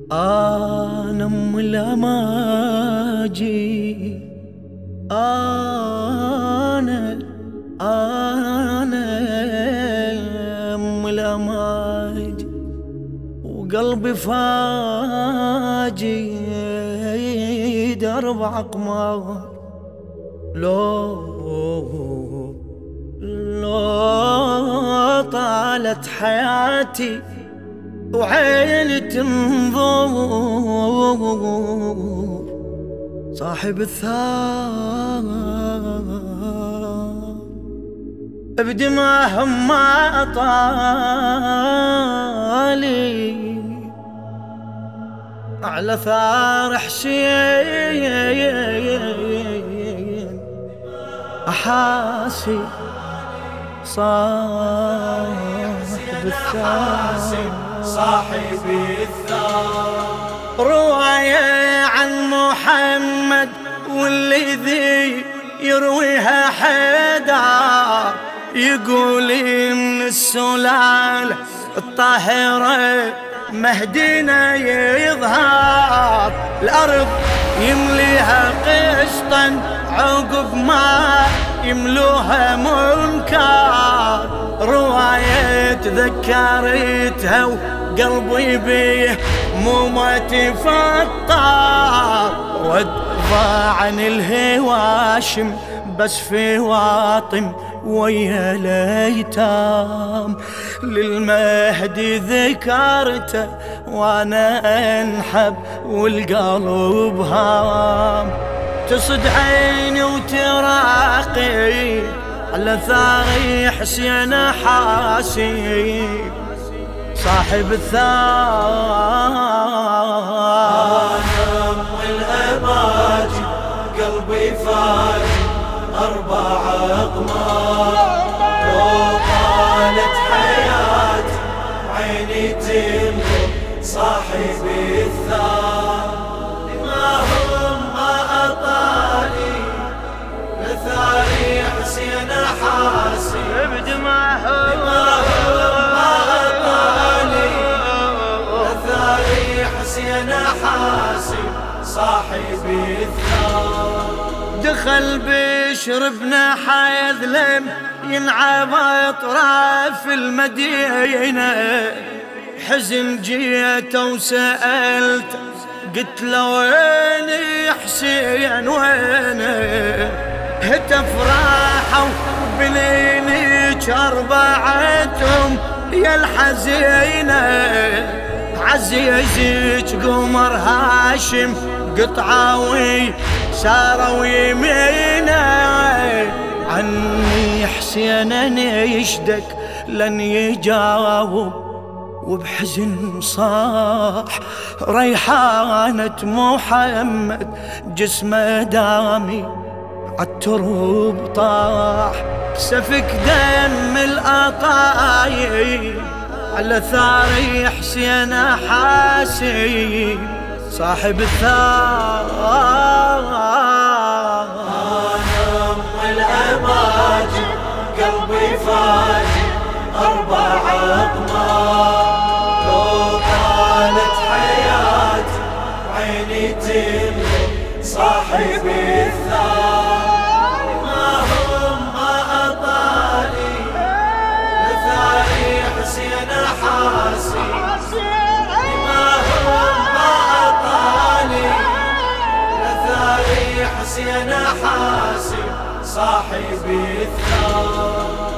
أنا أم الأماجي، أنا أم الأماجي، وقلبي فاجي درب أقمار. لو طالت حياتي وعيني تنظر صاحب الثار بدماهم ما طالي على ثار حسين أحاسي صاحب الثار. رواية عن محمد والذي يرويها حيدر، يقول من السلالة الطاهرة مهدينا يظهر، الأرض يمليها قسطا عقب ما يملوها منكر. رواية تذكرتها وقلبي بيه مو ما تفطر، وادفع عن الهواشم بس في واطم ويا ليتام. للمهدي ذكرته وانا انحب والقلب هام، تصد عيني وتراقي على ثاري حسين حاسي صاحب الثار. أنا أم الأماجي قلبي فاجي 4 أقمار. لو طالت حياتي عيني تنظر صاحب الثار، ما هم ما أطالي لثاري حسين حاسي بدماهم ما أطالي لثاري حسين حاسي صاحب الثار. دخل بشر بن حيثلم ينعب اطراف المدينة، حزن جيته وسألت قلت له وين حسين وينه، هتف راحوا بنيني 4 يا الحزينة، عزيزك قمر هاشم قطعاوي ساروا يمينه، عني حسين يشدك لن يجاوب، وبحزن صاح ريحانة محمد جسمه دامي عالترب طاح. سفك دم الأطايب على ثاري حسين حاسي صاحب الثار. أنا أم الأماجي قلبي فاجي 4 أقمار. لو طالت حياتي عيني تنظر صاحب الثار، ما هم ما أطالي لثاري حسين حاسي ما هم ما أطالي لثاري حسين حاسي صاحب الثار.